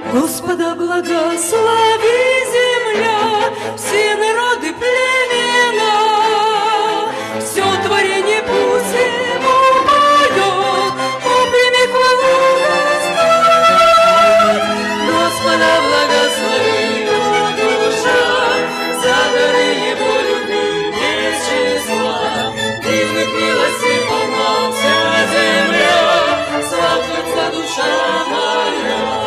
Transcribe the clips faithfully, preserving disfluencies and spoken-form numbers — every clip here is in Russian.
Господа благослови земля, все народы племена, все творение пусть ему поет, прими хвалу Господь. Господа благослови, о душа, за дары его любви без числа, дивных милостей полна вся земля, славится душа моя.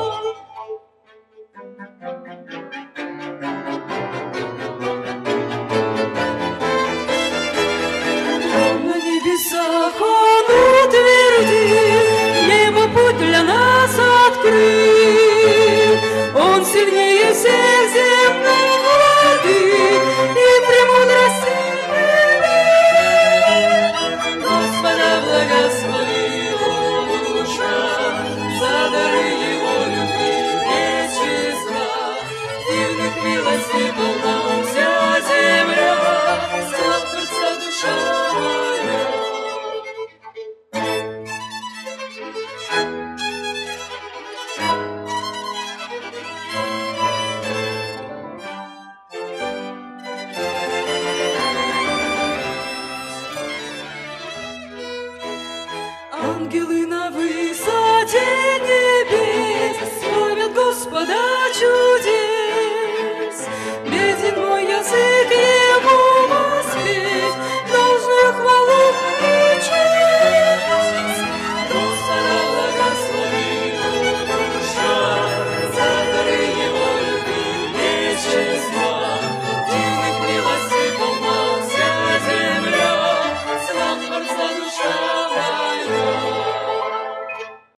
На небесах он утвердил, небо путь для нас открыл, он сильнее всех земель.